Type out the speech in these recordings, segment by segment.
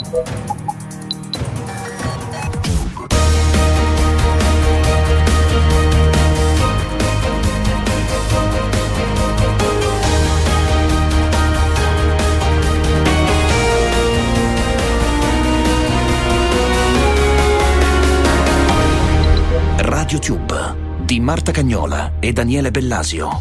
Radio Tube di Marta Cagnola e Daniele Bellasio.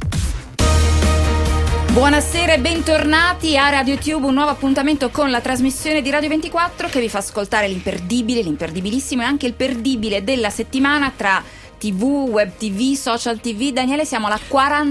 Buonasera e bentornati a Radio Tube, un nuovo appuntamento con la trasmissione di Radio 24 che vi fa ascoltare l'imperdibile, l'imperdibilissimo e anche il perdibile della settimana tra TV, web TV, social TV. Daniele, siamo alla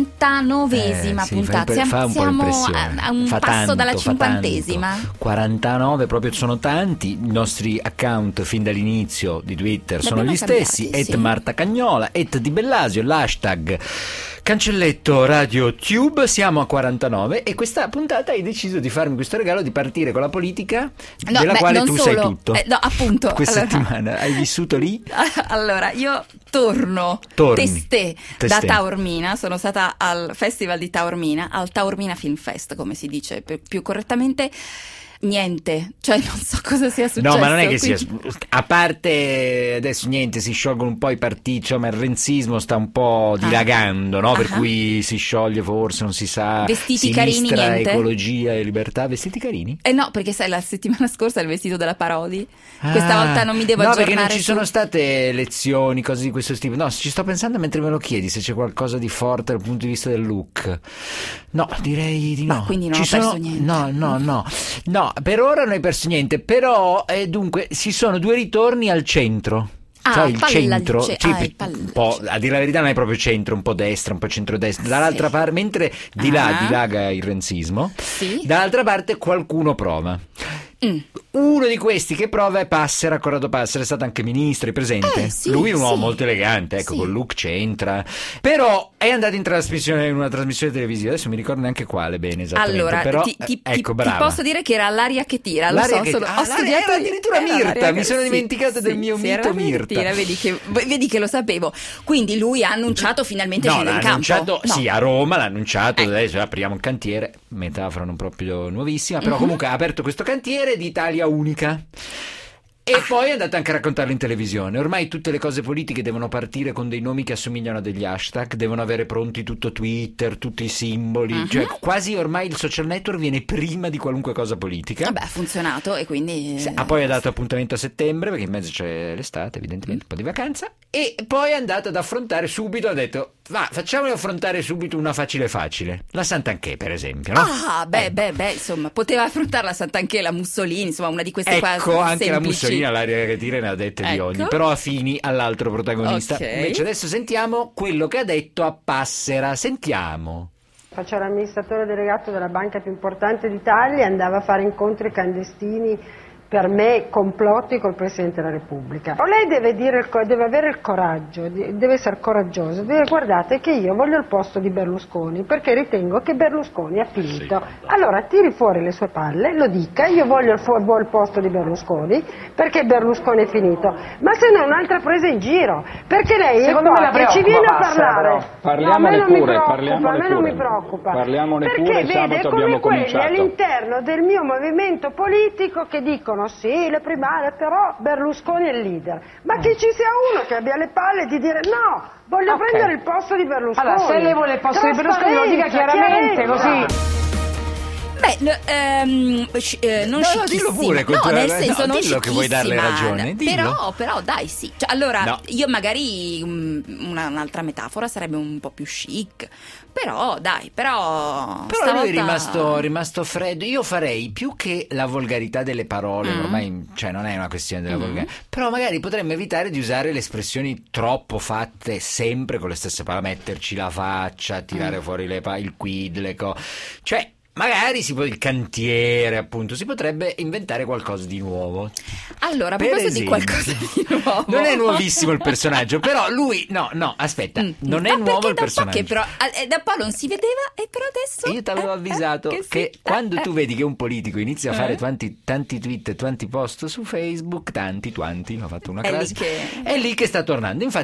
49esima puntata. Siamo a un passo dalla 50esima. 49 proprio, sono tanti. I nostri account fin dall'inizio di Twitter sono gli stessi: sì. Marta Cagnola, Di Bellasio, l'hashtag cancelletto Radio Tube. Siamo a 49 e questa puntata hai deciso di farmi questo regalo di partire con la politica, della quale tu sai tutto. No, appunto. Questa settimana hai vissuto lì? Allora, io torno testé da Taormina. Sono stata al Festival di Taormina, al Taormina Film Fest, come si dice più correttamente. Niente, cioè non so cosa sia successo. No, ma non è che sia, a parte adesso niente, si sciolgono un po' i partiti, ma il renzismo sta un po' dilagando, no? Per cui si scioglie, forse, non si sa. Vestiti carini, niente. Ecologia e libertà. Vestiti carini? No, perché sai, la settimana scorsa il vestito della Parodi. Questa volta non mi devo aggiornare. No, perché non ci sono state lezioni, cose di questo tipo. No, ci sto pensando mentre me lo chiedi, se c'è qualcosa di forte dal punto di vista del look. No, direi di no. Ma quindi non ho perso niente. No, per ora non hai perso niente, però dunque ci sono due ritorni al centro. Cioè il centro, un po', a dire la verità non è proprio centro, un po' destra, un po' centrodestra, dall'altra parte, mentre di là dilaga il renzismo, dall'altra parte qualcuno prova. Uno di questi che prova è Passera, Corrado Passera, è stato anche ministro, è presente? Lui è un uomo molto elegante, ecco, col look c'entra, però è andato in una trasmissione televisiva, adesso mi ricordo neanche quale bene esattamente. Allora, però, ti posso dire che era l'aria che tira, ho studiato addirittura Mirta, mi sono dimenticato del mio mito Mirta. Vedi che lo sapevo. Quindi lui ha annunciato finalmente scende in campo. Sì, a Roma l'ha annunciato, adesso apriamo un cantiere, metafora non proprio nuovissima, però comunque ha aperto questo cantiere di Italia Unica. E poi è andato anche a raccontarlo in televisione. Ormai tutte le cose politiche devono partire con dei nomi che assomigliano a degli hashtag, devono avere pronti tutto Twitter, tutti i simboli, cioè quasi ormai il social network viene prima di qualunque cosa politica. Vabbè, ha funzionato e quindi poi ha dato appuntamento a settembre, perché in mezzo c'è l'estate, evidentemente un po' di vacanza, e poi è andato ad affrontare subito, ha detto facciamolo affrontare subito una facile, la Santanchè per esempio, no? Insomma, poteva affrontare la Santanchè, la Mussolini, insomma una di queste anche semplici. La Mussolini all'aria che tira ne ha dette di ogni, però affini all'altro protagonista. Invece adesso sentiamo quello che ha detto a Passera. Sentiamo. Faccio l'amministratore delegato della banca più importante d'Italia, andava a fare incontri clandestini, per me complotti col Presidente della Repubblica. Lei deve avere il coraggio, deve essere coraggioso, guardate che io voglio il posto di Berlusconi perché ritengo che Berlusconi ha finito. Allora tiri fuori le sue palle, lo dica, io voglio il posto di Berlusconi perché Berlusconi è finito, ma se no un'altra presa in giro, perché lei secondo me che ci viene a parlare. Parliamone pure. A me non mi preoccupa. Parliamone perché pure, vede sabato come abbiamo quelli cominciato. all'interno del mio movimento politico che dicono sì, le primarie, però Berlusconi è il leader. Ma che ci sia uno che abbia le palle di dire no, voglio prendere il posto di Berlusconi. Allora, se lei vuole il posto di Berlusconi lo dica chiaramente, così. Non dillo pure, nel senso non dillo che vuoi darle ragione, però dai sì, cioè, allora io magari un'altra metafora sarebbe un po' più chic, però lui è rimasto freddo. Io farei più che la volgarità delle parole, ormai cioè non è una questione della volgarità, però magari potremmo evitare di usare le espressioni troppo fatte sempre con le stesse parole, metterci la faccia, tirare fuori il quid, le cose, cioè magari il cantiere, appunto, si potrebbe inventare qualcosa di nuovo. Allora, a proposito di qualcosa di nuovo, non è nuovissimo il personaggio, però lui non è nuovo il personaggio. Però da un po' non si vedeva e però adesso io ti avevo avvisato che quando tu vedi che un politico inizia a fare tanti tweet e tanti post su Facebook, tanti, ho fatto una crasi, è lì che sta tornando. Infatti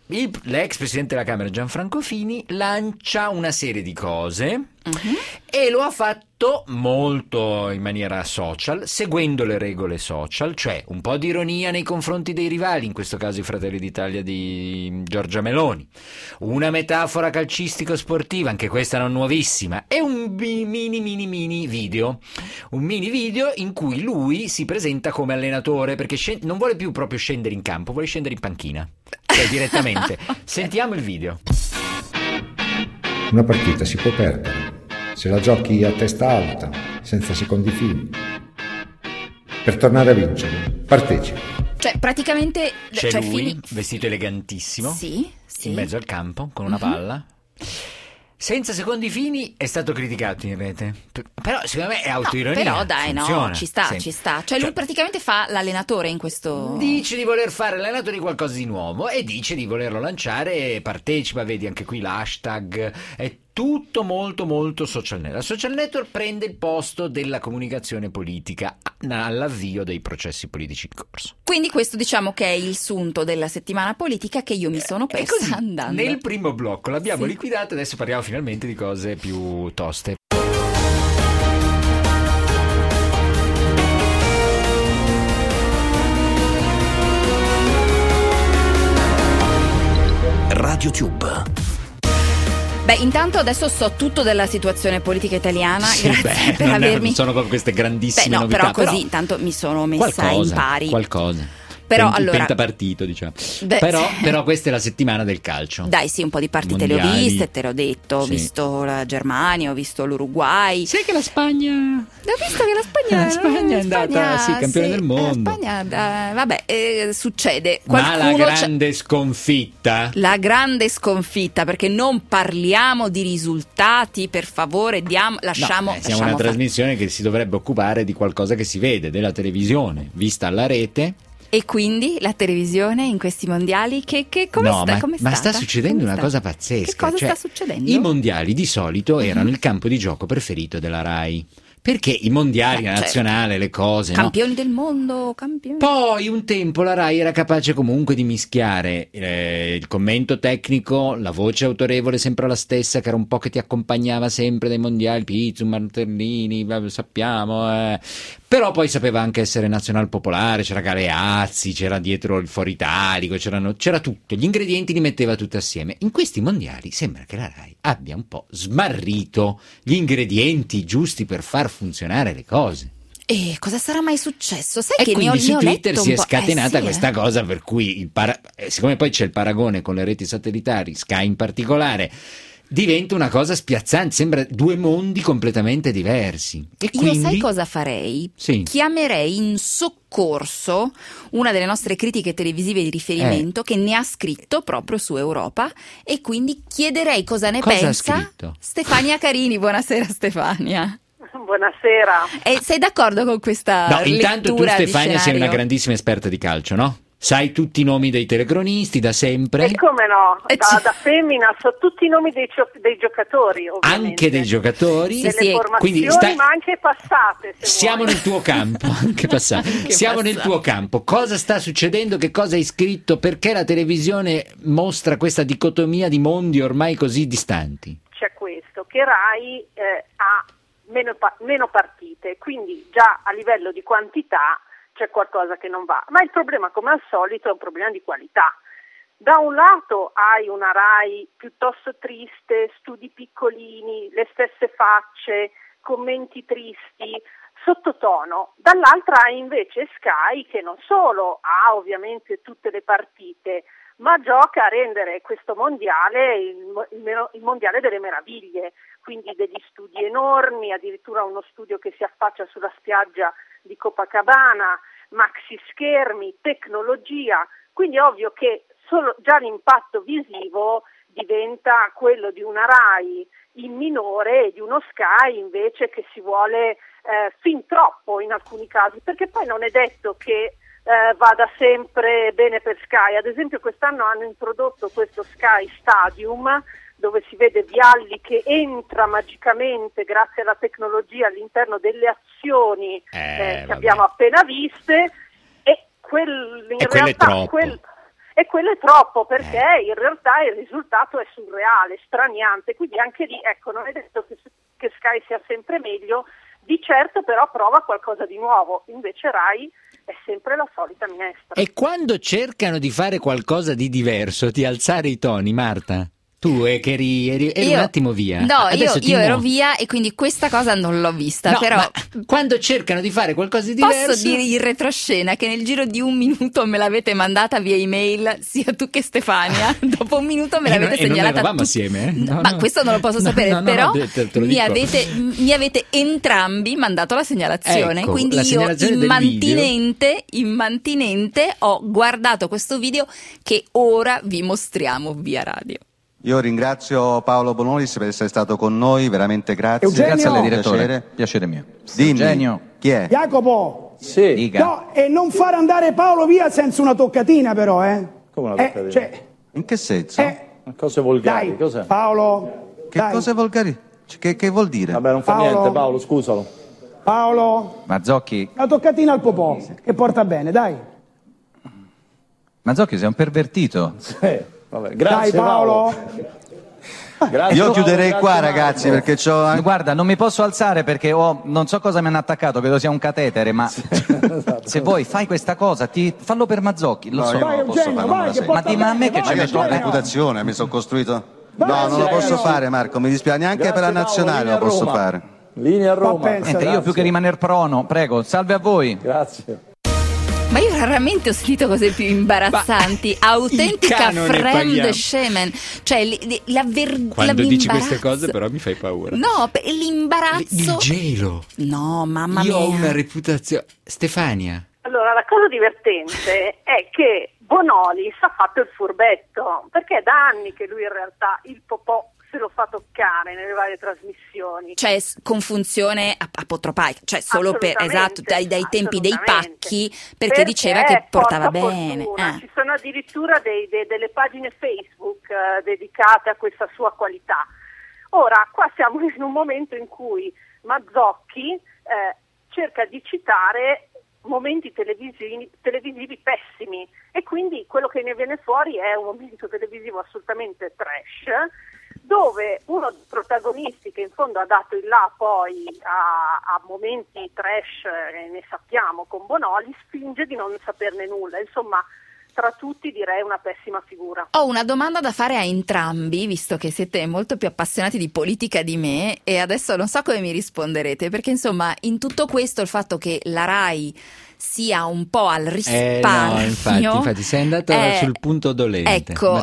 l'ex presidente della Camera Gianfranco Fini lancia una serie di cose e lo ha fatto molto in maniera social, seguendo le regole social, cioè un po' di ironia nei confronti dei rivali, in questo caso i Fratelli d'Italia di Giorgia Meloni, una metafora calcistico-sportiva, anche questa non nuovissima, e un mini video in cui lui si presenta come allenatore, perché non vuole più proprio scendere in campo, vuole scendere in panchina, cioè direttamente. Sentiamo il video. Una partita si può perdere se la giochi a testa alta, senza secondi fini. Per tornare a vincere, partecipa. Cioè, praticamente c'è lui, vestito elegantissimo, sì. in mezzo al campo, con una palla. Senza secondi fini, è stato criticato in rete. Però secondo me è autoironia. Però dai, funziona, ci sta. Cioè lui praticamente fa l'allenatore in questo... Dice di voler fare l'allenatore di qualcosa di nuovo e dice di volerlo lanciare e partecipa, vedi anche qui l'hashtag, è tutto molto molto social network. La social network prende il posto della comunicazione politica all'avvio dei processi politici in corso. Quindi questo diciamo che è il sunto della settimana politica che io mi sono persa così, andando. Nel primo blocco l'abbiamo liquidato, adesso parliamo finalmente di cose più toste. RadioTube. Beh, intanto adesso so tutto della situazione politica italiana, grazie per avermi... Non sono proprio queste grandissime novità. Però così intanto mi sono messa in pari. Qualcosa. Però il allora pentapartito, diciamo. Però questa è la settimana del calcio. Dai, sì, un po' di partite mondiali. Le ho viste, te l'ho detto. Ho Sì. visto la Germania, ho visto l'Uruguay. Sai che la Spagna... Ho visto che la Spagna è andata campione del mondo. La Spagna, succede. Ma la grande sconfitta. La grande sconfitta, perché non parliamo di risultati, per favore, lasciamo siamo una trasmissione che si dovrebbe occupare di qualcosa che si vede, della televisione, vista alla rete. E quindi la televisione in questi mondiali come ma sta succedendo una cosa pazzesca. Che cosa sta succedendo? I mondiali di solito erano il campo di gioco preferito della Rai. Perché i mondiali, la nazionale, le cose, campioni del mondo, campioni. Poi un tempo la Rai era capace comunque di mischiare il commento tecnico, la voce autorevole sempre la stessa, che era un po' che ti accompagnava sempre dai mondiali, Pizzu, Martellini, sappiamo, però poi sapeva anche essere nazional popolare, c'era Galeazzi, c'era dietro il Foro Italico, c'era tutto, gli ingredienti li metteva tutti assieme. In questi mondiali sembra che la Rai abbia un po' smarrito gli ingredienti giusti per far funzionare le cose. E cosa sarà mai successo? Sai e che quindi su Twitter si è scatenata sì, questa cosa, per cui siccome poi c'è il paragone con le reti satellitari, Sky in particolare, diventa una cosa spiazzante, sembra due mondi completamente diversi. E io quindi... sai cosa farei? Sì. Chiamerei in soccorso una delle nostre critiche televisive di riferimento che ne ha scritto proprio su Europa, e quindi chiederei cosa ne pensa. Ha scritto? Stefania Carini. Buonasera Stefania. Buonasera. E sei d'accordo con questa lettura? Intanto tu, Stefania, di sei una grandissima esperta di calcio, no? Sai tutti i nomi dei telecronisti da sempre? E come no, da femmina so tutti i nomi dei giocatori, ovviamente. Anche dei giocatori? Delle formazioni, ma anche passate. Siamo nel tuo campo, anche passate. Siamo nel tuo campo. Cosa sta succedendo? Che cosa hai scritto? Perché la televisione mostra questa dicotomia di mondi ormai così distanti? C'è questo, che Rai ha meno partite, quindi già a livello di quantità c'è qualcosa che non va, ma il problema, come al solito, è un problema di qualità. Da un lato hai una Rai piuttosto triste, studi piccolini, le stesse facce, commenti tristi, sottotono, dall'altra hai invece Sky che non solo ha ovviamente tutte le partite, ma gioca a rendere questo mondiale il mondiale delle meraviglie, quindi degli studi enormi, addirittura uno studio che si affaccia sulla spiaggia di Copacabana, maxi schermi, tecnologia, quindi è ovvio che già l'impatto visivo diventa quello di una Rai in minore e di uno Sky invece che si vuole fin troppo in alcuni casi, perché poi non è detto che vada sempre bene per Sky. Ad esempio quest'anno hanno introdotto questo Sky Stadium, dove si vede Vialli che entra magicamente grazie alla tecnologia all'interno delle azioni che abbiamo appena viste, e in realtà e quello è troppo, perché in realtà il risultato è surreale, straniante, quindi anche lì, ecco, non è detto che Sky sia sempre meglio, di certo però prova qualcosa di nuovo, invece Rai è sempre la solita minestra. E quando cercano di fare qualcosa di diverso, di alzare i toni, Marta? Tu che eri un attimo via. No, io ero via e quindi questa cosa non l'ho vista. No, però ma quando cercano di fare qualcosa di diverso... Posso dire in retroscena che nel giro di un minuto me l'avete mandata via email sia tu che Stefania. Dopo un minuto me l'avete segnalata. Non eravamo assieme, ma questo non lo posso sapere, però te lo mi avete entrambi mandato la segnalazione. Ecco, quindi la io segnalazione immantinente ho guardato questo video che ora vi mostriamo via radio. Io ringrazio Paolo Bonolis per essere stato con noi, veramente grazie. Eugenio. Grazie al direttore. Piacere mio. Dimmi, Eugenio. Chi è? Jacopo. Sì. Dica. No, e non fare andare Paolo via senza una toccatina però, Come una toccatina? In che senso? Cose volgari, dai, cos'è? Paolo. Che dai. cose volgari? Che vuol dire? Vabbè, non fa Paolo. niente, Paolo, scusalo. Paolo. Mazzocchi. Una toccatina al popò, che porta bene, dai. Mazzocchi, sei un pervertito. Sì, vabbè, grazie dai Paolo. Grazie, Io chiuderei Paolo, qua, grazie, ragazzi, Marco. perché c'ho anche... Guarda, non mi posso alzare perché non so cosa mi hanno attaccato, credo sia un catetere, ma se vuoi fai questa cosa, fallo per Mazzocchi, lo No, so. io non Vai, lo posso Eugenio, fare, non me vai, la che sento. Ma dimmi a me che vai, ci Ma io metto ho Eugenio. reputazione, mi sono costruito... Vai, No, non lo posso Eugenio. fare, Marco, mi dispiace, neanche Grazie, per la Paolo, nazionale linea lo posso Roma. fare. Linea a Roma. Ma pensa, Niente, io grazie. più che rimanere prono, prego, salve a voi. Grazie. Ma io raramente ho sentito cose più imbarazzanti. Autentica fremde Schemen. Cioè Quando dici queste cose però mi fai paura. No, l'imbarazzo. Il gelo. No, mamma Io mia. ho una reputazione... Stefania. Allora, la cosa divertente è che Bonolis ha fatto il furbetto, perché è da anni che lui in realtà il popò se lo fa toccare nelle varie trasmissioni. Cioè con funzione apotropaica, cioè solo per esatto dai tempi dei pacchi, perché diceva che portava bene. Ci sono addirittura delle pagine Facebook dedicate a questa sua qualità. Ora, qua siamo in un momento in cui Mazzocchi cerca di citare momenti televisivi pessimi e quindi quello che ne viene fuori è un momento televisivo assolutamente trash, dove uno dei protagonisti, che in fondo ha dato il là poi a momenti trash, ne sappiamo, con Bonolis, finge di non saperne nulla. Insomma, tra tutti direi una pessima figura. Ho una domanda da fare a entrambi, visto che siete molto più appassionati di politica di me, e adesso non so come mi risponderete, perché insomma in tutto questo il fatto che la Rai sia un po' al risparmio. No, infatti sei andata sul punto dolente. Ecco,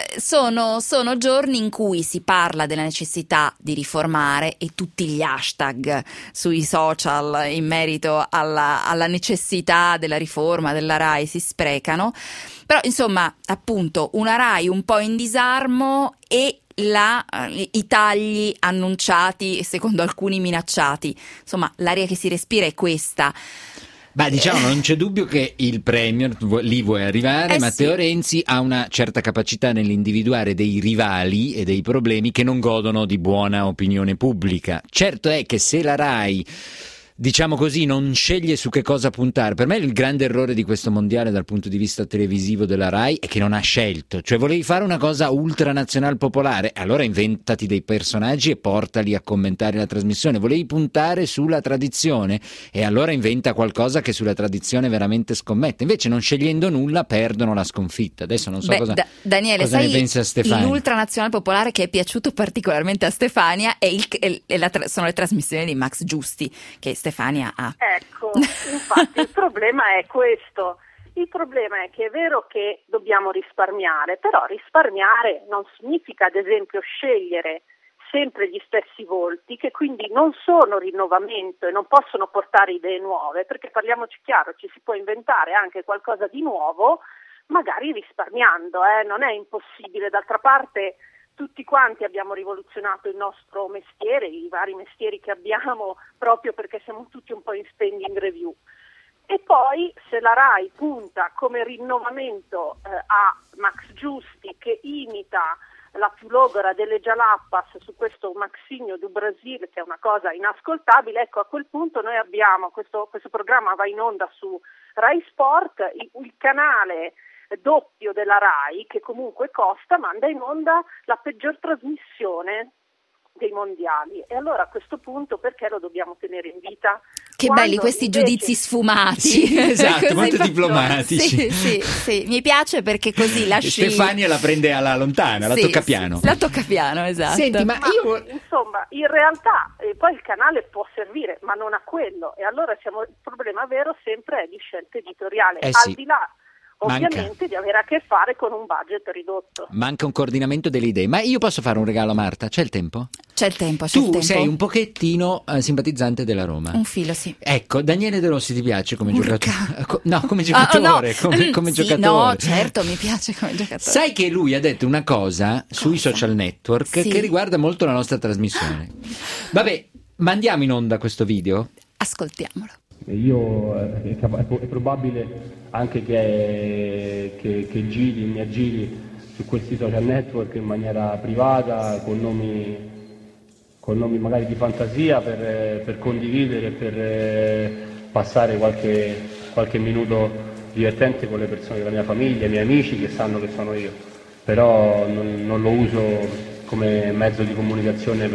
sono giorni in cui si parla della necessità di riformare e tutti gli hashtag sui social in merito alla necessità della riforma della Rai si sprecano. Però insomma, appunto, una Rai un po' in disarmo e i tagli annunciati e secondo alcuni minacciati. Insomma, l'aria che si respira è questa. Beh, diciamo, non c'è dubbio che il Premier lì vuole arrivare. Matteo Renzi ha una certa capacità nell'individuare dei rivali e dei problemi che non godono di buona opinione pubblica. Certo è che se la Rai, diciamo così, non sceglie su che cosa puntare, per me il grande errore di questo mondiale dal punto di vista televisivo della Rai è che non ha scelto. Cioè, volevi fare una cosa ultranazional popolare, allora inventati dei personaggi e portali a commentare la trasmissione. Volevi puntare sulla tradizione e allora inventa qualcosa che sulla tradizione veramente scommette. Invece, non scegliendo nulla, perdono la sconfitta. Adesso non so Daniele, cosa ne pensa Stefania. L'ultranazionale popolare che è piaciuto particolarmente a Stefania sono le trasmissioni di Max Giusti, che Stefania ha. Ecco, infatti il problema è questo. Il problema è che è vero che dobbiamo risparmiare, però risparmiare non significa, ad esempio, scegliere sempre gli stessi volti, che quindi non sono rinnovamento e non possono portare idee nuove, perché parliamoci chiaro, ci si può inventare anche qualcosa di nuovo, magari risparmiando, non è impossibile. D'altra parte tutti quanti abbiamo rivoluzionato il nostro mestiere, i vari mestieri che abbiamo, proprio perché siamo tutti un po' in spending review. E poi se la Rai punta come rinnovamento a Max Giusti, che imita la più logora delle Jalappas su questo Maxinho do Brasil, che è una cosa inascoltabile, ecco, a quel punto noi abbiamo, questo programma va in onda su Rai Sport, il canale doppio della RAI, che comunque costa, manda in onda la peggior trasmissione dei mondiali. E allora a questo punto perché lo dobbiamo tenere in vita? Che belli questi invece... giudizi sfumati. Sì, esatto, molto diplomatici. Sì, mi piace perché così lasci... Stefania la prende alla lontana, la toccapiano. La toccapiano, esatto. Senti, ma io... Insomma, in realtà poi il canale può servire, ma non a quello. E allora il problema vero sempre è di scelta editoriale. Al di là... Ovviamente di avere a che fare con un budget ridotto. Manca un coordinamento delle idee. Ma io posso fare un regalo a Marta? C'è il tempo? C'è il tempo. Tu sei un pochettino simpatizzante della Roma. Un filo, sì. Ecco, Daniele De Rossi ti piace come giocatore? No, come giocatore. Come sì, giocatore. No, certo, mi piace come giocatore. Sai che lui ha detto una cosa sui social network che riguarda molto la nostra trasmissione. Vabbè, mandiamo in onda questo video? Ascoltiamolo. È probabile anche che mi aggiri su questi social network in maniera privata, con nomi magari di fantasia, per condividere, per passare qualche minuto divertente con le persone della mia famiglia, i miei amici che sanno che sono io, però non lo uso come mezzo di comunicazione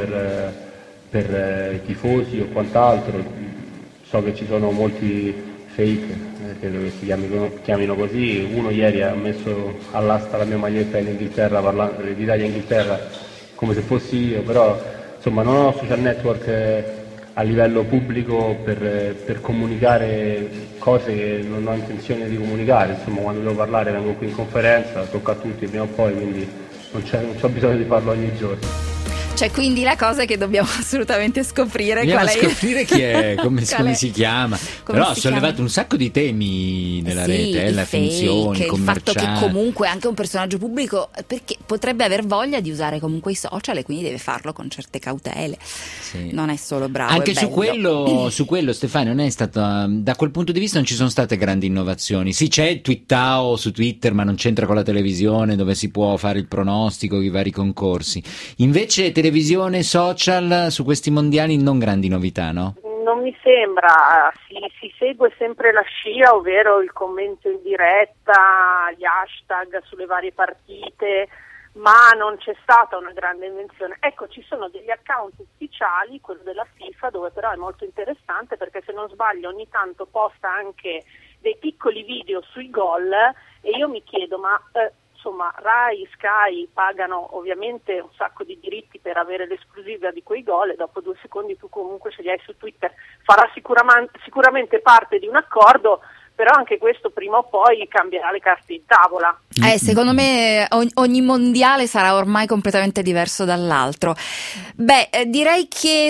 per i tifosi o quant'altro. So che ci sono molti fake, credo che si chiamino così. Uno ieri ha messo all'asta la mia maglietta in Inghilterra, parlando d'Italia-Inghilterra, come se fossi io, però insomma non ho social network a livello pubblico per comunicare cose che non ho intenzione di comunicare. Insomma, quando devo parlare vengo qui in conferenza, tocca a tutti prima o poi, quindi non c'ho bisogno di farlo ogni giorno. Cioè, quindi la cosa è che dobbiamo assolutamente scoprire Dobbiamo scoprire chi è, come si chiama. Però ha sollevato un sacco di temi nella rete, la finzione, il fatto che comunque anche un personaggio pubblico, perché potrebbe aver voglia di usare comunque i social e quindi deve farlo con certe cautele. Sì. Non è solo bravo. Anche su quello Stefania, non è stata, da quel punto di vista non ci sono state grandi innovazioni. Sì, c'è il Twittao su Twitter, ma non c'entra con la televisione, dove si può fare il pronostico, i vari concorsi. Invece televisione, social, su questi mondiali non grandi novità, no? Non mi sembra, si segue sempre la scia, ovvero il commento in diretta, gli hashtag sulle varie partite, ma non c'è stata una grande invenzione. Ecco, ci sono degli account ufficiali, quello della FIFA, dove però è molto interessante perché se non sbaglio ogni tanto posta anche dei piccoli video sui gol e io mi chiedo, ma insomma Rai, Sky pagano ovviamente un sacco di diritti per avere l'esclusiva di quei gol e dopo 2 secondi tu comunque ce li hai su Twitter, farà sicuramente parte di un accordo, però anche questo prima o poi cambierà le carte in tavola. Secondo me ogni mondiale sarà ormai completamente diverso dall'altro. Direi che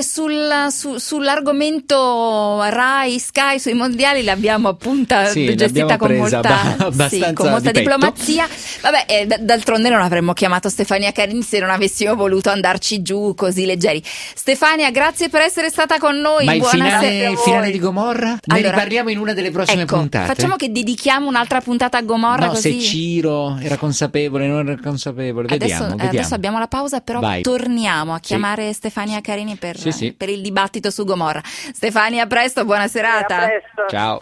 sull'argomento Rai, Sky, sui mondiali l'abbiamo appunto gestita con molta diplomazia. D'altronde non avremmo chiamato Stefania Carini se non avessimo voluto andarci giù così leggeri. Stefania, grazie per essere stata con noi. Ma il finale di Gomorra? Ne riparliamo in una delle prossime puntate. Facciamo che dedichiamo un'altra puntata a Gomorra, così. Se Ciro era consapevole, non era consapevole. Vediamo. Adesso abbiamo la pausa, però torniamo a chiamare Stefania Carini per il dibattito su Gomorra. Stefania, a presto, buona serata. A presto. Ciao.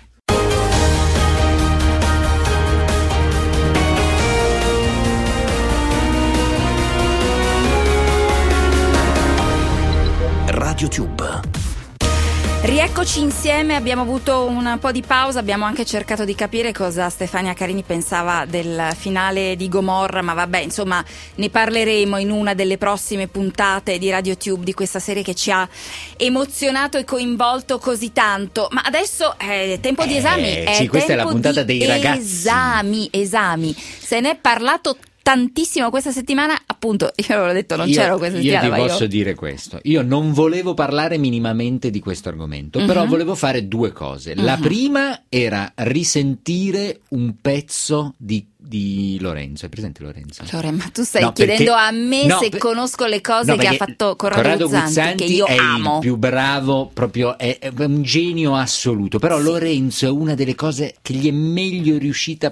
Radio Tube. Rieccoci insieme, abbiamo avuto un po' di pausa, abbiamo anche cercato di capire cosa Stefania Carini pensava del finale di Gomorra, ma vabbè, insomma, ne parleremo in una delle prossime puntate di Radio Tube, di questa serie che ci ha emozionato e coinvolto così tanto. Ma adesso è tempo di esami, questa è la puntata dei ragazzi. Esami, se ne è parlato tantissimo questa settimana, appunto, io avevo detto non c'ero questa settimana. Io ti posso dire questo, io non volevo parlare minimamente di questo argomento, però volevo fare 2 cose. La prima era risentire un pezzo di Lorenzo. Hai presente Lorenzo? Ma tu stai chiedendo a me se conosco le cose che ha fatto Corrado Guzzanti, che io amo. È il più bravo, proprio è un genio assoluto, però Lorenzo è una delle cose che gli è meglio riuscita per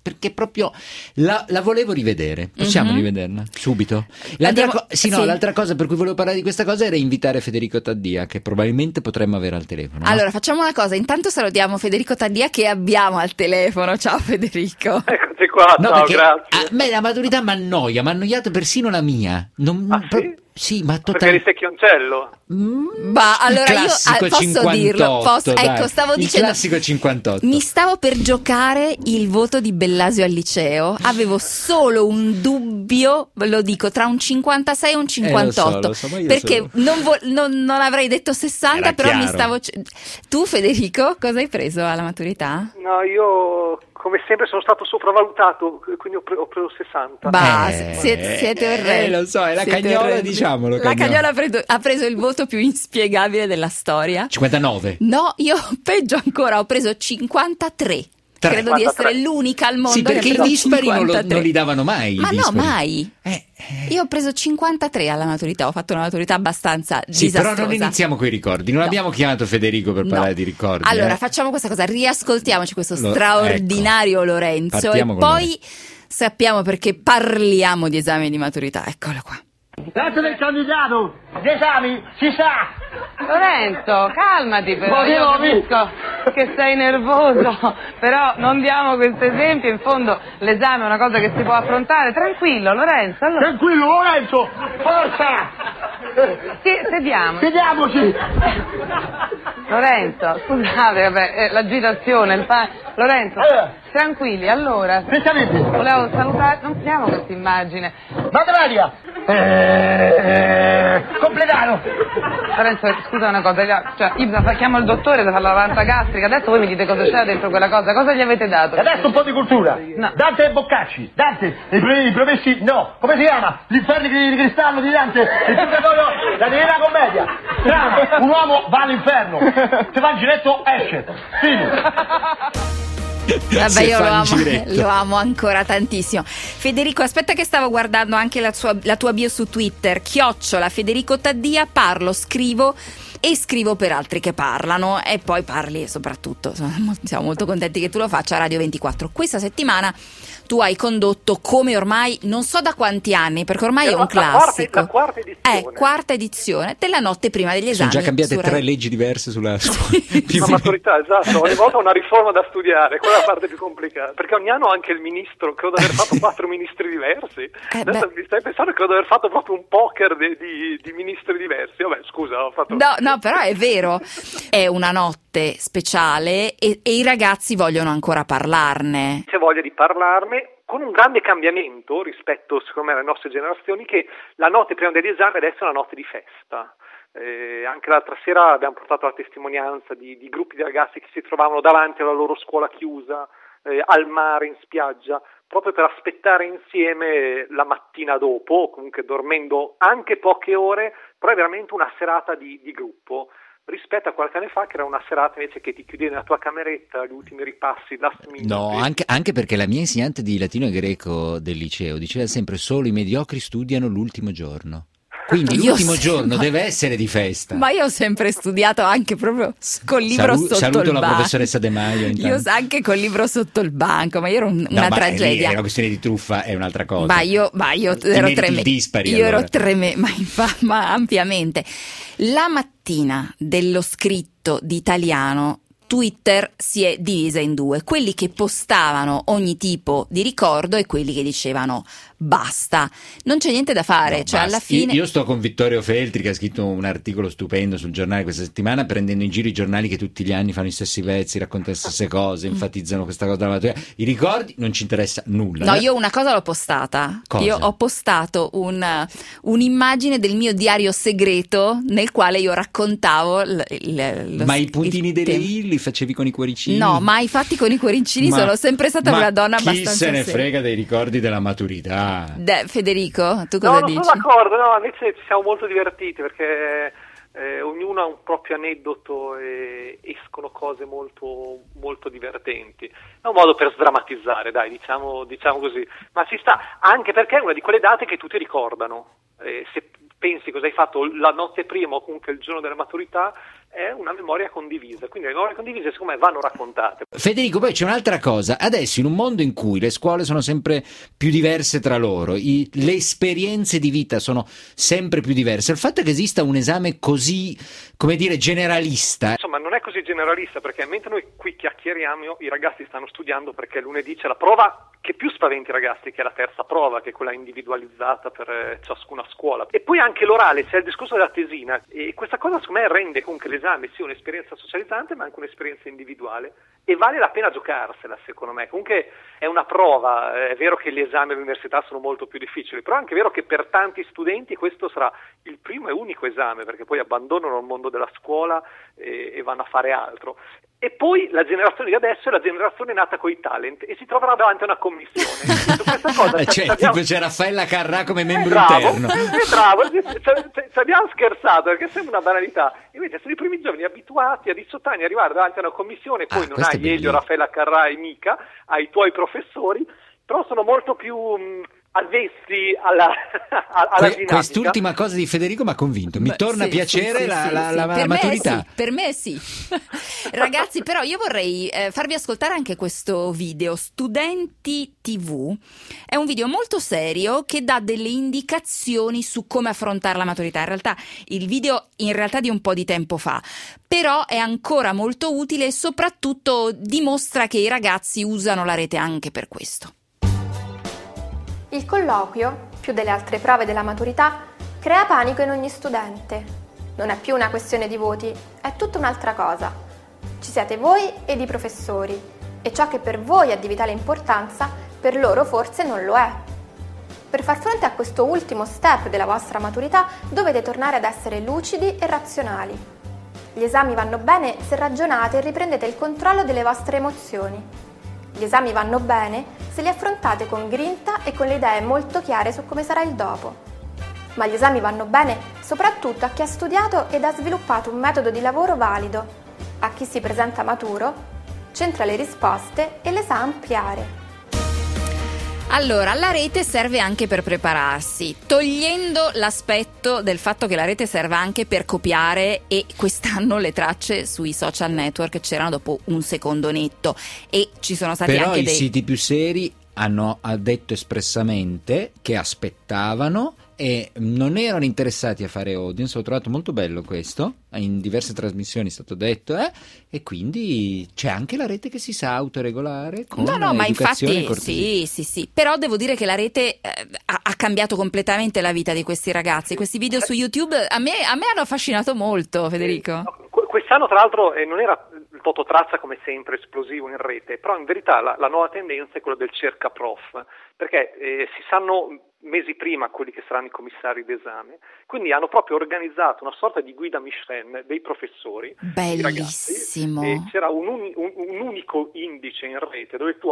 perché proprio la volevo rivedere. Possiamo rivederla subito? L'altra cosa per cui volevo parlare di questa cosa era invitare Federico Taddia, che probabilmente potremmo avere al telefono. Allora facciamo una cosa, intanto salutiamo Federico Taddia che abbiamo al telefono. Ciao Federico. Eccoci qua, ciao, grazie. A me la maturità mi annoia, mi ha annoiato persino la mia. Sì? Sì, ma perché eri secchioncello? Ma allora io posso 58, dirlo, ecco, stavo dicendo, classico 58. Mi stavo per giocare il voto di Bellasio al liceo, avevo solo un dubbio, lo dico, tra un 56 e un 58, lo so, perché non avrei detto 60, era però chiaro. mi stavo... Tu Federico, cosa hai preso alla maturità? No, io come sempre sono stato sopravvalutato, quindi ho preso 60. Siete orrendi. Lo so, è la Siete Cagnola, orrendi. diciamolo. La Cagnola ha preso il voto più inspiegabile della storia. 59. No, io peggio ancora, ho preso 53. Credo di essere l'unica al mondo. Sì, perché i dispari non li davano mai. Ma no, mai. Io ho preso 53 alla maturità, ho fatto una maturità abbastanza disastrosa. Però non iniziamo coi ricordi, non abbiamo chiamato Federico per parlare di ricordi. Allora, facciamo questa cosa, riascoltiamoci questo straordinario Lorenzo e poi sappiamo perché parliamo di esami di maturità. Eccolo qua. Grazie del candidato, gli esami si sa. Lorenzo, calmati però, io capisco che sei nervoso, però non diamo questo esempio, in fondo l'esame è una cosa che si può affrontare. Tranquillo Lorenzo, allora. Tranquillo Lorenzo, forza! Sediamoci! Lorenzo, scusate, vabbè, l'agitazione, Lorenzo, tranquilli, allora. Volevo salutare, non siamo questa immagine. Matematica! Completano! Lorenzo, scusa una cosa, io chiamo il dottore da fare la lavanda gastrica, adesso voi mi dite cosa c'è dentro quella cosa gli avete dato? Adesso un po' di cultura. No. Dante e Boccacci, Dante, i promessi, no, come si chiama? L'inferno di cristallo di Dante, il purgatorio, la Divina Commedia. Trama, un uomo va all'inferno, se va in giretto esce, fine. Vabbè, io lo amo ancora tantissimo. Federico, aspetta che stavo guardando anche la tua bio su Twitter, @Federico Taddia, parlo, scrivo e scrivo per altri che parlano e poi parli soprattutto. Siamo molto contenti che tu lo faccia a Radio 24. Questa settimana tu hai condotto, come ormai non so da quanti anni, perché ormai è un classico. La quarta edizione. Quarta edizione della notte prima degli esami. Sono già cambiate 3 leggi diverse sulla scuola. La maturità, esatto, ogni volta una riforma da studiare, quella è la parte più complicata, perché ogni anno anche il ministro, credo di aver fatto 4 ministri diversi. Adesso mi stai pensando, credo di aver fatto proprio un poker di ministri diversi. Vabbè, scusa, ho fatto... No, però è vero, è una notte speciale e i ragazzi vogliono ancora parlarne. C'è voglia di parlarne, con un grande cambiamento rispetto, secondo me, alle nostre generazioni, che la notte prima degli esami adesso è una notte di festa. Anche l'altra sera abbiamo portato la testimonianza di gruppi di ragazzi che si trovavano davanti alla loro scuola chiusa, al mare, in spiaggia, proprio per aspettare insieme la mattina dopo, comunque dormendo anche poche ore, però è veramente una serata di gruppo, rispetto a qualche anno fa che era una serata invece che ti chiudevi nella tua cameretta, gli ultimi ripassi, last minute. No, anche perché la mia insegnante di latino e greco del liceo diceva sempre: solo i mediocri studiano l'ultimo giorno. Quindi l'ultimo giorno deve essere di festa. Ma io ho sempre studiato anche proprio col libro sotto il banco. Saluto la professoressa De Maio. Io anche col libro sotto il banco, ma io ero una tragedia. È una questione di truffa, è un'altra cosa. Ma io ero tremenda, ma ampiamente. La mattina dello scritto di italiano Twitter si è divisa in due: quelli che postavano ogni tipo di ricordo e quelli che dicevano basta, non c'è niente da fare, alla fine. Io sto con Vittorio Feltri che ha scritto un articolo stupendo sul giornale questa settimana, prendendo in giro i giornali che tutti gli anni fanno i stessi pezzi, raccontano le stesse cose, enfatizzano questa cosa della maturità. I ricordi non ci interessa nulla. No, io una cosa l'ho postata. Cosa? Io ho postato un'immagine del mio diario segreto nel quale io raccontavo ma i puntini delle I li facevi con i cuoricini? No, mai fatti con i cuoricini, sono sempre stata una donna abbastanza chi se ne frega dei ricordi della maturità? Federico, tu cosa dici? No, non sono d'accordo, invece ci siamo molto divertiti perché ognuno ha un proprio aneddoto e escono cose molto, molto divertenti. È un modo per sdrammatizzare, dai, diciamo così, ma ci sta, anche perché è una di quelle date che tutti ricordano. Se pensi cosa hai fatto la notte prima o comunque il giorno della maturità, è una memoria condivisa, quindi le memorie condivise secondo me vanno raccontate. Federico, poi c'è un'altra cosa, adesso in un mondo in cui le scuole sono sempre più diverse tra loro, le esperienze di vita sono sempre più diverse, il fatto che esista un esame così, come dire, generalista. Insomma, non è così generalista, perché mentre noi qui chiacchieriamo, i ragazzi stanno studiando, perché lunedì c'è la prova che più spaventa i ragazzi, che è la terza prova, che è quella individualizzata per ciascuna scuola. E poi anche l'orale, c'è il discorso della tesina, e questa cosa secondo me rende comunque l'esame sia un'esperienza socializzante ma anche un'esperienza individuale, e vale la pena giocarsela secondo me. Comunque è una prova, è vero che gli esami all'università sono molto più difficili, però è anche vero che per tanti studenti questo sarà il primo e unico esame, perché poi abbandonano il mondo della scuola e vanno a fare altro. E poi la generazione di adesso è la generazione nata coi talent e si troverà davanti a una commissione. Su questa cosa tipo c'è Raffaella Carrà come membro interno. È bravo, ci abbiamo scherzato perché sembra una banalità. Invece sono i primi giovani abituati a 18 anni a arrivare davanti a una commissione, poi non hai Elio, Raffaella Carrà e mica, hai i tuoi professori, però sono molto più avvezzi alla dinamica. Quest'ultima cosa di Federico mi ha convinto, mi torna a piacere la maturità. Per me sì. Ragazzi, però io vorrei farvi ascoltare anche questo video, Studenti TV. È un video molto serio che dà delle indicazioni su come affrontare la maturità. In realtà il video di un po' di tempo fa, però è ancora molto utile e soprattutto dimostra che i ragazzi usano la rete anche per questo. Il colloquio, più delle altre prove della maturità, crea panico in ogni studente. Non è più una questione di voti, è tutta un'altra cosa. Ci siete voi ed i professori, e ciò che per voi è di vitale importanza, per loro forse non lo è. Per far fronte a questo ultimo step della vostra maturità, dovete tornare ad essere lucidi e razionali. Gli esami vanno bene se ragionate e riprendete il controllo delle vostre emozioni. Gli esami vanno bene se li affrontate con grinta e con le idee molto chiare su come sarà il dopo. Ma gli esami vanno bene soprattutto a chi ha studiato ed ha sviluppato un metodo di lavoro valido, a chi si presenta maturo, centra le risposte e le sa ampliare. Allora, la rete serve anche per prepararsi, togliendo l'aspetto del fatto che la rete serve anche per copiare, e quest'anno le tracce sui social network c'erano dopo un secondo netto e ci sono stati però anche i siti più seri hanno detto espressamente che aspettavano e non erano interessati a fare audience. Ho trovato molto bello questo, in diverse trasmissioni è stato detto, e quindi c'è anche la rete che si sa autoregolare con ma educazione infatti sì, però devo dire che la rete ha cambiato completamente la vita di questi ragazzi. Questi video su YouTube a me hanno affascinato molto, Federico. Quest'anno tra l'altro non era il Tototrazza come sempre esplosivo in rete, però in verità la nuova tendenza è quella del cerca prof, perché si sanno mesi prima quelli che saranno i commissari d'esame, quindi hanno proprio organizzato una sorta di guida Michelin dei professori. Bellissimo. Ragazzi, e c'era un unico indice in rete dove tu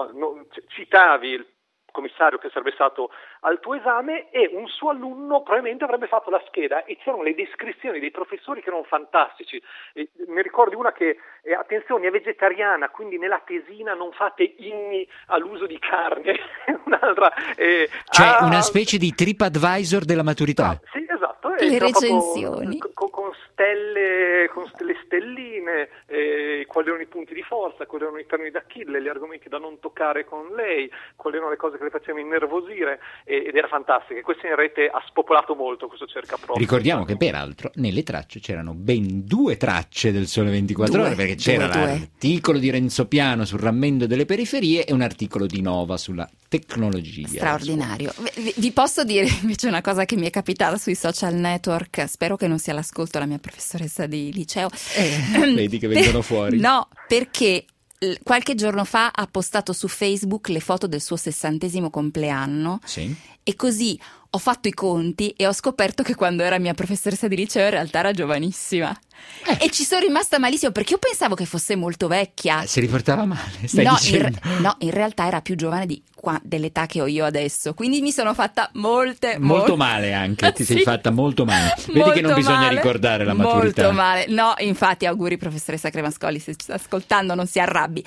citavi il commissario che sarebbe stato al tuo esame e un suo alunno probabilmente avrebbe fatto la scheda, e c'erano le descrizioni dei professori che erano fantastici. Mi ricordo una che attenzione, è vegetariana, quindi nella tesina non fate inni all'uso di carne. Un'altra cioè una specie di TripAdvisor della maturità. Sì, esatto, le recensioni con stelle, con le stelline, quali erano i punti di forza, quali erano i termini d'Achille, gli argomenti da non toccare con lei, quali erano le cose che le facevano innervosire, ed era fantastica. Questo in rete ha spopolato molto questo cerca prof. Ricordiamo che peraltro nelle tracce c'erano ben 2 tracce del Sole 24 Ore, perché c'era l'articolo di Renzo Piano sul rammendo delle periferie e un articolo di Nova sulla tecnologia. Straordinario. Vi posso dire invece una cosa che mi è capitata sui social network, spero che non sia l'ascolto la mia professoressa di liceo. Vedi che vengono fuori. No, perché qualche giorno fa ha postato su Facebook le foto del suo 60° compleanno. Sì. E così ho fatto i conti e ho scoperto che quando era mia professoressa di liceo in realtà era giovanissima. E ci sono rimasta malissimo perché io pensavo che fosse molto vecchia. Si riportava male, stai dicendo? No, in realtà era più giovane dell'età che ho io adesso, quindi mi sono fatta molto male anche, ti sei fatta molto male. Vedi che non bisogna ricordare la maturità. Molto male. No, infatti auguri professoressa Cremascoli, se ci sta ascoltando non si arrabbi.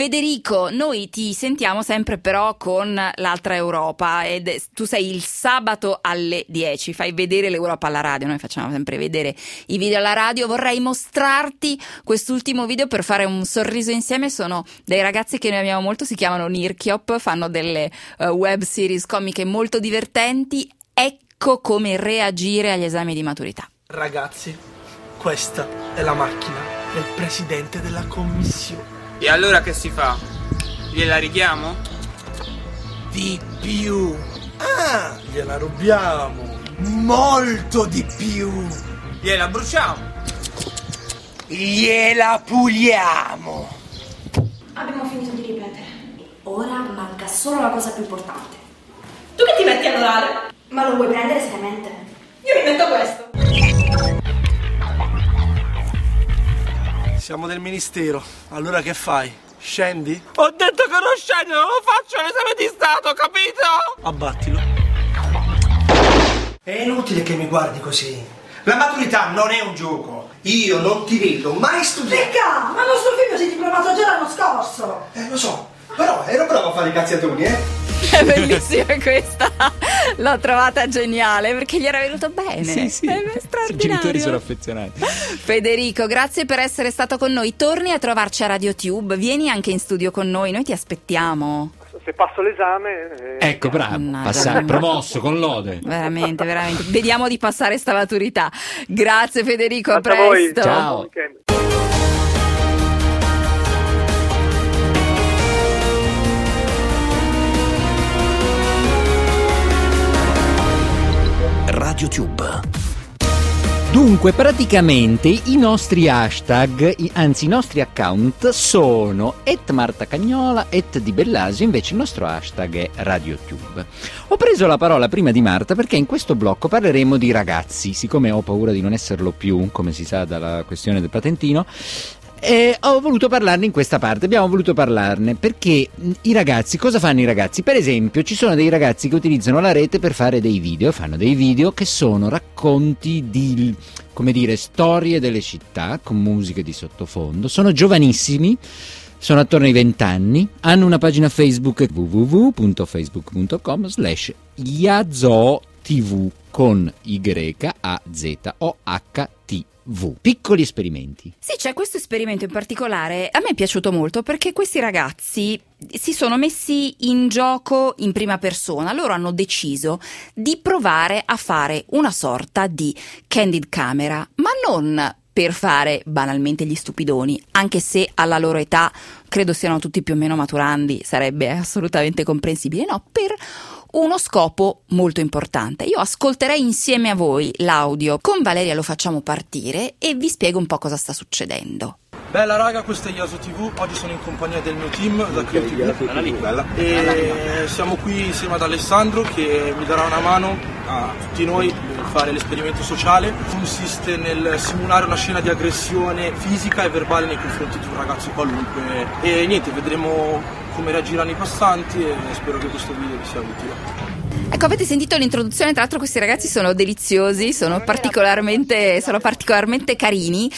Federico, noi ti sentiamo sempre però con l'altra Europa ed tu sei il sabato sabato alle 10. Fai vedere l'Europa alla radio, noi facciamo sempre vedere i video alla radio. Vorrei mostrarti quest'ultimo video per fare un sorriso insieme. Sono dei ragazzi che noi amiamo molto, si chiamano Nirchiop, fanno delle web series comiche molto divertenti. Ecco come reagire agli esami di maturità. Ragazzi, questa è la macchina del presidente della commissione. E allora che si fa? Gliela richiamo? Di più. Ah, gliela rubiamo. Molto di più. Gliela bruciamo. Gliela puliamo. Abbiamo finito di ripetere. Ora manca solo la cosa più importante. Tu che ti metti a l'orale? Ma lo vuoi prendere seriamente? Io mi metto questo. Siamo del ministero, allora che fai? Scendi? Ho detto che non scendo, non lo faccio l'esame di Stato, capito? Abbattilo. È inutile che mi guardi così. La maturità non è un gioco. Io non ti vedo mai studiare. Pecca, ma nostro figlio si è diplomato già l'anno scorso. Lo so, però ero bravo a fare i cazziatoni, È bellissima questa, l'ho trovata geniale perché gli era venuto bene. Sì. È I straordinario. genitori sono affezionati. Federico, grazie per essere stato con noi. Torni a trovarci a RadioTube, vieni anche in studio con noi ti aspettiamo. Se passo l'esame... Ecco, bravo, promosso con lode. Veramente, vediamo di passare sta maturità. Grazie Federico, a presto. Voi. Ciao. RadioTube. Dunque, praticamente i nostri hashtag, anzi i nostri account sono @MartaCagnola, @DiBellasio, invece il nostro hashtag è RadioTube. Ho preso la parola prima di Marta perché in questo blocco parleremo di ragazzi, siccome ho paura di non esserlo più, come si sa dalla questione del patentino. Ho voluto parlarne in questa parte, abbiamo voluto parlarne perché i ragazzi, cosa fanno i ragazzi? Per esempio ci sono dei ragazzi che utilizzano la rete per fare dei video, fanno dei video che sono racconti di, come dire, storie delle città con musiche di sottofondo, sono giovanissimi, sono attorno ai 20 anni, hanno una pagina Facebook www.facebook.com/YazoTV con YAZOHTV. Piccoli esperimenti. Sì, c'è questo esperimento in particolare, a me è piaciuto molto perché questi ragazzi si sono messi in gioco in prima persona. Loro hanno deciso di provare a fare una sorta di candid camera, ma non per fare banalmente gli stupidoni, anche se alla loro età credo siano tutti più o meno maturandi, sarebbe assolutamente comprensibile, no, per uno scopo molto importante. Io ascolterei insieme a voi l'audio, con Valeria lo facciamo partire e vi spiego un po' cosa sta succedendo. Bella raga, questo è Yaso TV, oggi sono in compagnia del mio team, da Creative, e siamo qui insieme ad Alessandro che mi darà una mano a tutti noi per fare l'esperimento sociale. Consiste nel simulare una scena di aggressione fisica e verbale nei confronti di un ragazzo qualunque e niente, vedremo come reagiranno i passanti e spero che questo video vi sia utile. Ecco, avete sentito l'introduzione, tra l'altro questi ragazzi sono deliziosi, sono particolarmente carini,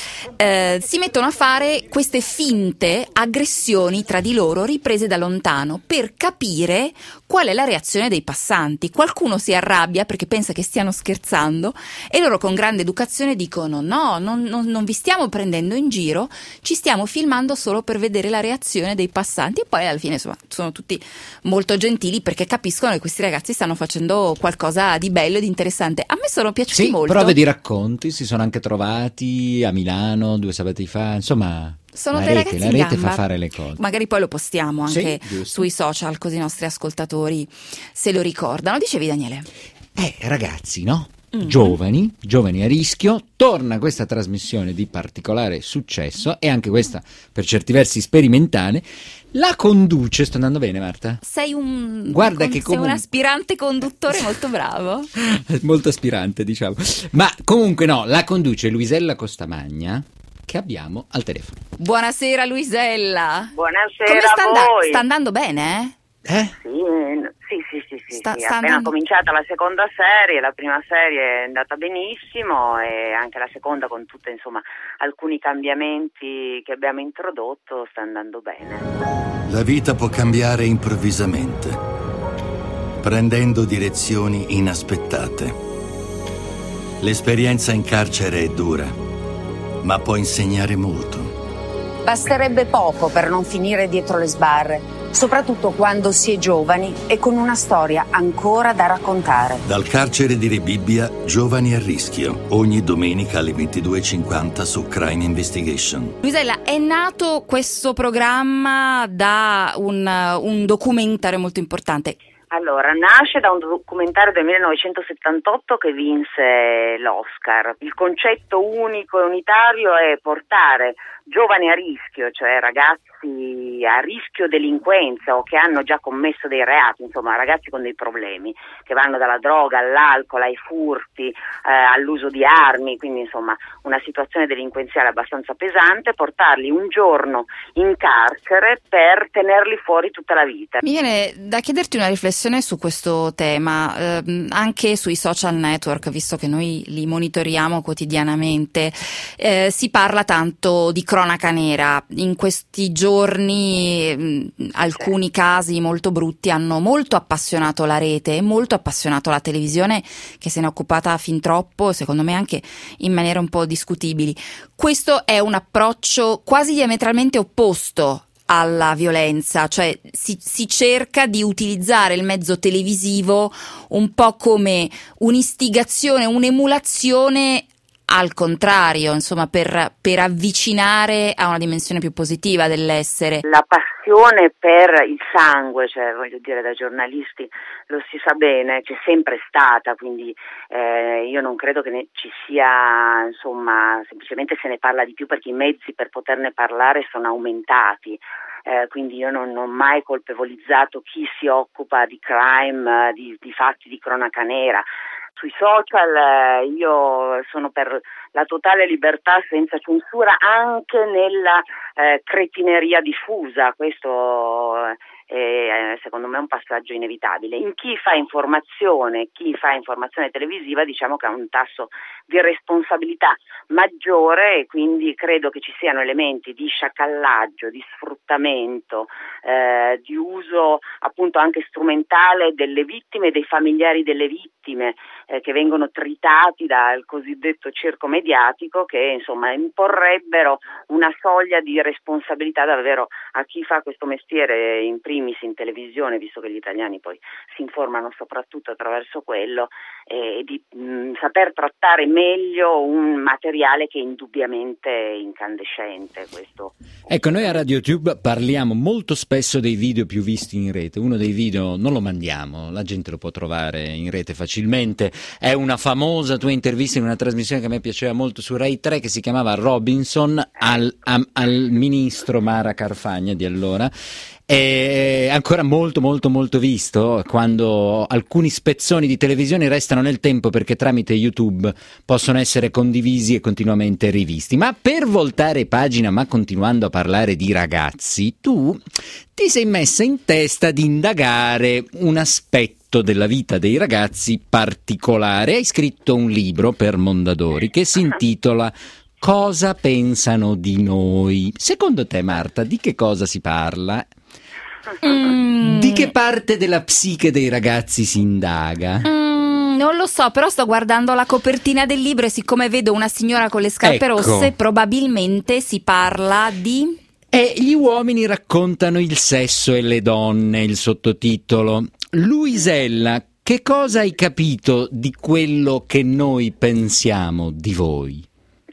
si mettono a fare queste finte aggressioni tra di loro riprese da lontano per capire qual è la reazione dei passanti. Qualcuno si arrabbia perché pensa che stiano scherzando e loro con grande educazione dicono no, non vi stiamo prendendo in giro, ci stiamo filmando solo per vedere la reazione dei passanti e poi alla fine insomma sono tutti molto gentili perché capiscono che questi ragazzi stanno facendo qualcosa di bello e di interessante. A me sono piaciuti molto. Prove di racconti, si sono anche trovati a Milano 2 sabati fa, insomma sono la dei rete, ragazzi la in rete gamba. fa fare le cose. Magari poi lo postiamo anche sui social così i nostri ascoltatori se lo ricordano. Dicevi Daniele? Ragazzi, no? Giovani a rischio, torna questa trasmissione di particolare successo e anche questa per certi versi sperimentale. La conduce, sto andando bene Marta? Sei un aspirante conduttore molto bravo. Molto aspirante diciamo. Ma comunque no, la conduce Luisella Costamagna che abbiamo al telefono. Buonasera Luisella. Buonasera. Come a voi? Sta andando bene? Sì. Appena cominciata la seconda serie, la prima serie è andata benissimo e anche la seconda con tutte insomma alcuni cambiamenti che abbiamo introdotto sta andando bene. La vita può cambiare improvvisamente. prendendo direzioni inaspettate. L'esperienza in carcere è dura, ma può insegnare molto. Basterebbe poco per non finire dietro le sbarre, soprattutto quando si è giovani e con una storia ancora da raccontare. Dal carcere di Rebibbia, Giovani a rischio, ogni domenica alle 22:50 su Crime Investigation. Luisella, è nato questo programma da un documentario molto importante. Allora, nasce da un documentario del 1978 che vinse l'Oscar. Il concetto unico e unitario è portare giovani a rischio, cioè ragazzi a rischio delinquenza o che hanno già commesso dei reati, insomma ragazzi con dei problemi, che vanno dalla droga all'alcol, ai furti, all'uso di armi, quindi insomma una situazione delinquenziale abbastanza pesante, portarli un giorno in carcere per tenerli fuori tutta la vita. Mi viene da chiederti una riflessione su questo tema, anche sui social network, visto che noi li monitoriamo quotidianamente. Si parla tanto di cronaca nera. In questi giorni alcuni casi molto brutti hanno molto appassionato la rete e molto appassionato la televisione, che se ne è occupata fin troppo, secondo me anche in maniera un po' discutibili. Questo è un approccio quasi diametralmente opposto alla violenza, cioè si cerca di utilizzare il mezzo televisivo un po' come un'istigazione, un'emulazione al contrario, insomma, per avvicinare a una dimensione più positiva dell'essere. La passione per il sangue, cioè voglio dire, da giornalisti lo si sa bene, c'è sempre stata, quindi io non credo che ci sia, insomma, semplicemente se ne parla di più perché i mezzi per poterne parlare sono aumentati. Quindi io non ho mai colpevolizzato chi si occupa di crime, di fatti di cronaca nera. Sui social io sono per la totale libertà senza censura anche nella cretineria diffusa, questo è secondo me un passaggio inevitabile. In chi fa informazione televisiva diciamo che ha un tasso di responsabilità maggiore e quindi credo che ci siano elementi di sciacallaggio, di sfruttamento, di uso appunto anche strumentale delle vittime e dei familiari delle vittime che vengono tritati dal cosiddetto circo mediatico, che insomma imporrebbero una soglia di responsabilità davvero a chi fa questo mestiere, in primis in televisione, visto che gli italiani poi si informano soprattutto attraverso quello, e di saper trattare meglio un materiale che è indubbiamente incandescente. Questo. Ecco, noi a RadioTube parliamo molto spesso dei video più visti in rete. Uno dei video non lo mandiamo, la gente lo può trovare in rete facilmente. È una famosa tua intervista in una trasmissione che a me piaceva molto su Rai 3, che si chiamava Robinson, al ministro Mara Carfagna di allora. È ancora molto molto molto visto, quando alcuni spezzoni di televisione restano nel tempo perché tramite YouTube possono essere condivisi e continuamente rivisti. Ma per voltare pagina, ma continuando a parlare di ragazzi, tu ti sei messa in testa di indagare un aspetto della vita dei ragazzi particolare. Hai scritto un libro per Mondadori che si intitola Cosa pensano di noi? Secondo te, Marta, di che cosa si parla? Di che parte della psiche dei ragazzi si indaga? Non lo so, però sto guardando la copertina del libro e siccome vedo una signora con le scarpe rosse, probabilmente si parla di... E gli uomini raccontano il sesso e le donne, il sottotitolo. Luisella, che cosa hai capito di quello che noi pensiamo di voi?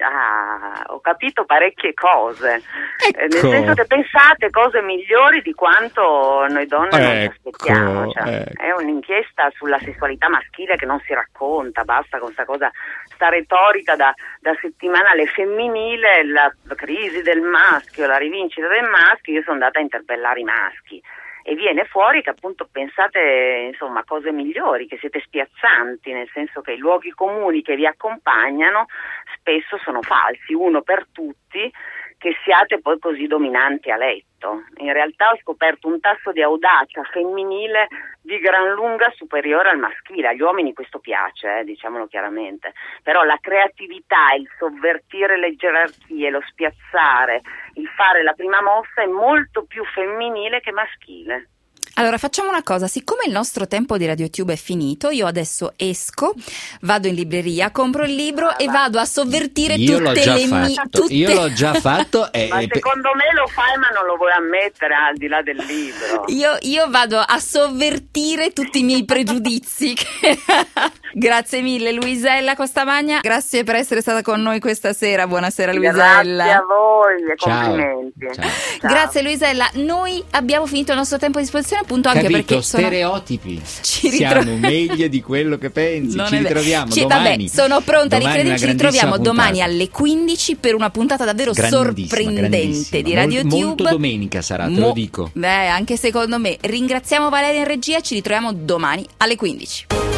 Ho capito parecchie cose, nel senso che pensate cose migliori di quanto noi donne non ci aspettiamo, È un'inchiesta sulla sessualità maschile che non si racconta, basta con sta retorica da settimanale femminile, la crisi del maschio, la rivincita del maschio. Io sono andata a interpellare i maschi e viene fuori che appunto pensate insomma cose migliori, che siete spiazzanti, nel senso che i luoghi comuni che vi accompagnano spesso sono falsi, uno per tutti, che siate poi così dominanti a letto. In realtà ho scoperto un tasso di audacia femminile di gran lunga superiore al maschile. Agli uomini questo piace, diciamolo chiaramente, però la creatività, il sovvertire le gerarchie, lo spiazzare, il fare la prima mossa è molto più femminile che maschile. Allora facciamo una cosa, siccome il nostro tempo di RadioTube è finito, io adesso esco, vado in libreria, compro il libro e vado a sovvertire tutte le mie... Io l'ho già fatto. Ma secondo me lo fai ma non lo vuoi ammettere, al di là del libro. Io vado a sovvertire tutti i miei pregiudizi. Grazie mille Luisella Costamagna, grazie per essere stata con noi questa sera. Buonasera Luisella. Grazie a voi e complimenti. Ciao. Grazie Luisella, noi abbiamo finito il nostro tempo a disposizione, appunto, anche perché stereotipi siamo meglio di quello che pensi. Ci ritroviamo domani. Vabbè, sono pronta a ricredere, ci ritroviamo domani alle 15 per una puntata davvero sorprendente di RadioTube. Molto domenica sarà, te lo dico. Beh, anche secondo me. Ringraziamo Valeria in regia, ci ritroviamo domani alle 15.